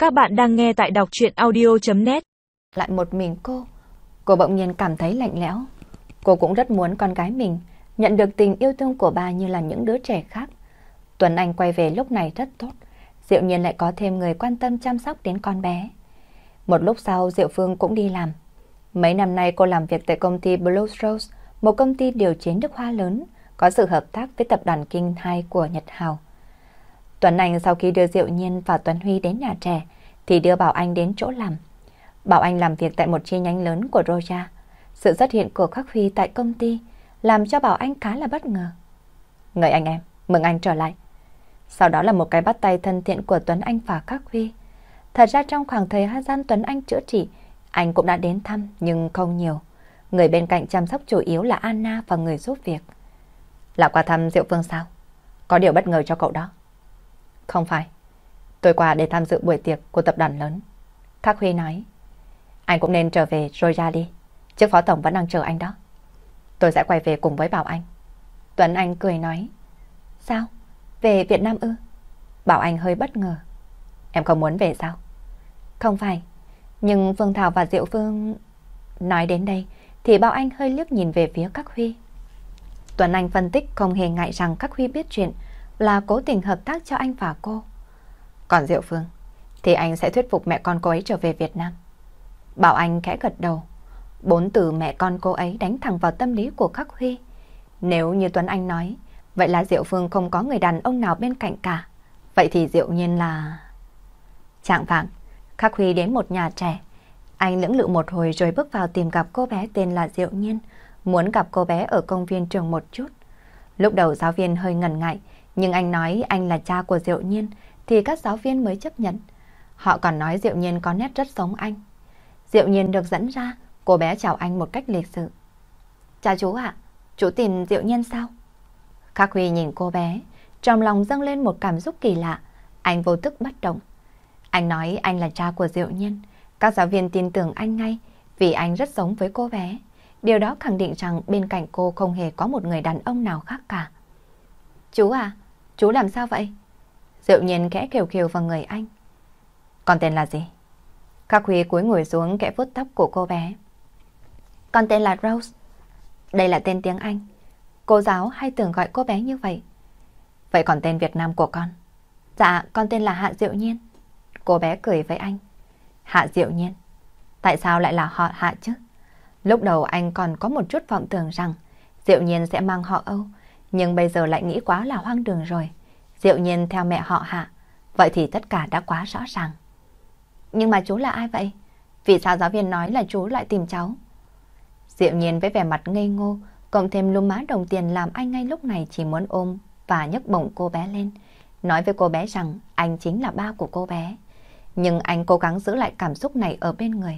Các bạn đang nghe tại đọc truyện audio.net. Lại một mình cô bỗng nhiên cảm thấy lạnh lẽo. Cô cũng rất muốn con gái mình nhận được tình yêu thương của bà như là những đứa trẻ khác. Tuấn Anh quay về lúc này rất tốt, Diệu Nhiên lại có thêm người quan tâm chăm sóc đến con bé. Một lúc sau Diệu Phương cũng đi làm. Mấy năm nay cô làm việc tại công ty Blue Rose, một công ty điều chế nước hoa lớn, có sự hợp tác với tập đoàn Kinh 2 của Nhật Hào. Tuấn Anh sau khi đưa Diệu Nhiên và Tuấn Huy đến nhà trẻ, thì đưa Bảo Anh đến chỗ làm. Bảo Anh làm việc tại một chi nhánh lớn của Roja. Sự xuất hiện của Khắc Huy tại công ty làm cho Bảo Anh khá là bất ngờ. Người anh em, mừng anh trở lại. Sau đó là một cái bắt tay thân thiện của Tuấn Anh và Khắc Huy. Thật ra trong khoảng thời gian Tuấn Anh chữa trị, anh cũng đã đến thăm nhưng không nhiều. Người bên cạnh chăm sóc chủ yếu là Anna và người giúp việc. Là qua thăm Diệu Phương sao? Có điều bất ngờ cho cậu đó. Không phải, tôi qua để tham dự buổi tiệc của tập đoàn lớn. Khắc Huy nói. Anh cũng nên trở về rồi ra đi. Chiếc phó tổng vẫn đang chờ anh đó. Tôi sẽ quay về cùng với Bảo Anh. Tuấn Anh cười nói. Sao? Về Việt Nam ư? Bảo Anh hơi bất ngờ. Em không muốn về sao? Không phải. Nhưng Phương Thảo và Diệu Phương... Nói đến đây thì Bảo Anh hơi liếc nhìn về phía Khắc Huy. Tuấn Anh phân tích không hề ngại rằng Khắc Huy biết chuyện, là cố tình hợp tác cho anh và cô. Còn Diệu Phương thì anh sẽ thuyết phục mẹ con cô ấy trở về Việt Nam. Bảo Anh khẽ gật đầu. 4 từ mẹ con cô ấy đánh thẳng vào tâm lý của Khắc Huy. Nếu như Tuấn Anh nói, vậy là Diệu Phương không có người đàn ông nào bên cạnh cả. Vậy thì Diệu Nhiên là... Trạng vạng, Khắc Huy đến một nhà trẻ. Anh lưỡng lự một hồi rồi bước vào tìm gặp cô bé tên là Diệu Nhiên, muốn gặp cô bé ở công viên trường một chút. Lúc đầu giáo viên hơi ngần ngại, nhưng anh nói anh là cha của Diệu Nhiên thì các giáo viên mới chấp nhận. Họ còn nói Diệu Nhiên có nét rất giống anh. Diệu Nhiên được dẫn ra, cô bé chào anh một cách lịch sự. Chào chú ạ, chú tìm Diệu Nhiên sao? Khắc Huy nhìn cô bé, trong lòng dâng lên một cảm xúc kỳ lạ. Anh vô thức bất động. Anh nói anh là cha của Diệu Nhiên. Các giáo viên tin tưởng anh ngay vì anh rất giống với cô bé. Điều đó khẳng định rằng bên cạnh cô không hề có một người đàn ông nào khác cả. Chú à, chú làm sao vậy? Diệu Nhiên khẽ khều khều vào người anh. Con tên là gì? Khắc Huy cúi ngồi xuống kẽ vuốt tóc của cô bé. Con tên là Rose. Đây là tên tiếng Anh. Cô giáo hay thường gọi cô bé như vậy. Vậy còn tên Việt Nam của con? Dạ, con tên là Hạ Diệu Nhiên. Cô bé cười với anh. Hạ Diệu Nhiên? Tại sao lại là họ Hạ chứ? Lúc đầu anh còn có một chút vọng tưởng rằng Diệu Nhiên sẽ mang họ Âu, nhưng bây giờ lại nghĩ quá là hoang đường rồi. Diệu Nhiên theo mẹ họ Hạ, vậy thì tất cả đã quá rõ ràng. Nhưng mà chú là ai vậy? Vì sao giáo viên nói là chú lại tìm cháu? Diệu Nhiên với vẻ mặt ngây ngô, cộng thêm lúm má đồng tiền làm anh ngay lúc này chỉ muốn ôm và nhấc bổng cô bé lên, nói với cô bé rằng anh chính là ba của cô bé. Nhưng anh cố gắng giữ lại cảm xúc này ở bên người.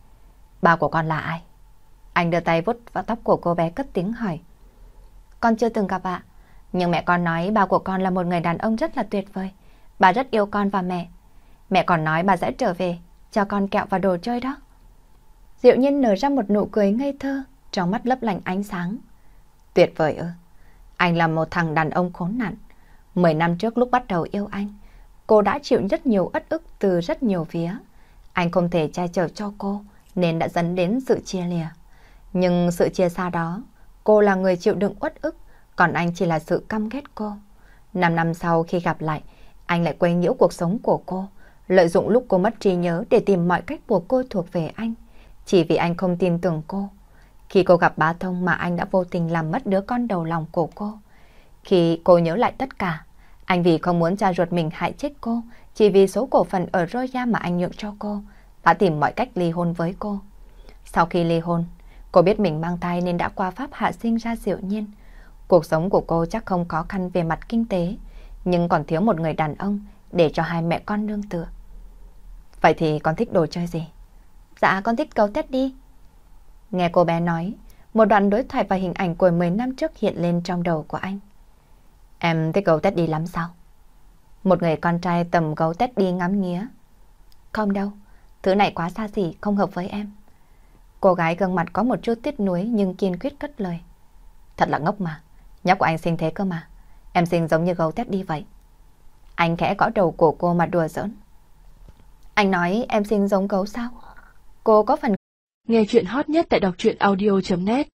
Ba của con là ai? Anh đưa tay vuốt vào tóc của cô bé cất tiếng hỏi. Con chưa từng gặp ạ. Nhưng mẹ con nói ba của con là một người đàn ông rất là tuyệt vời. Bà rất yêu con và mẹ. Mẹ còn nói bà sẽ trở về cho con kẹo và đồ chơi đó. Diệu Nhiên nở ra một nụ cười ngây thơ, trong mắt lấp lánh ánh sáng. Tuyệt vời ư? Anh là một thằng đàn ông khốn nạn. 10 năm trước lúc bắt đầu yêu anh, cô đã chịu rất nhiều uất ức từ rất nhiều phía. Anh không thể che chở cho cô nên đã dẫn đến sự chia lìa. Nhưng sự chia xa đó, cô là người chịu đựng uất ức, còn anh chỉ là sự căm ghét cô. 5 năm sau khi gặp lại, anh lại quấy nhiễu cuộc sống của cô, lợi dụng lúc cô mất trí nhớ để tìm mọi cách buộc cô thuộc về anh, chỉ vì anh không tin tưởng cô. Khi cô gặp Bá Thông mà anh đã vô tình làm mất đứa con đầu lòng của cô. Khi cô nhớ lại tất cả, anh vì không muốn cha ruột mình hại chết cô, chỉ vì số cổ phần ở Roya mà anh nhượng cho cô, đã tìm mọi cách ly hôn với cô. Sau khi ly hôn, cô biết mình mang thai nên đã qua pháp hạ sinh ra Diệu Nhiên. Cuộc sống của cô chắc không khó khăn về mặt kinh tế, nhưng còn thiếu một người đàn ông để cho hai mẹ con nương tựa. Vậy thì con thích đồ chơi gì? Dạ con thích gấu Teddy. Nghe cô bé nói, một đoạn đối thoại và hình ảnh của 10 năm trước hiện lên trong đầu của anh. Em thích gấu Teddy lắm sao? Một người con trai tầm gấu Teddy ngắm nghía. Không đâu, thứ này quá xa xỉ, không hợp với em. Cô gái gương mặt có một chút tiếc nuối nhưng kiên quyết cất lời. Thật là ngốc mà, nhóc của anh xinh thế cơ mà. Em xinh giống như gấu Teddy vậy. Anh khẽ gõ đầu của cô mà đùa giỡn. Anh nói em xinh giống gấu sao? Cô có phần... Nghe chuyện hot nhất tại đọc truyện audio.net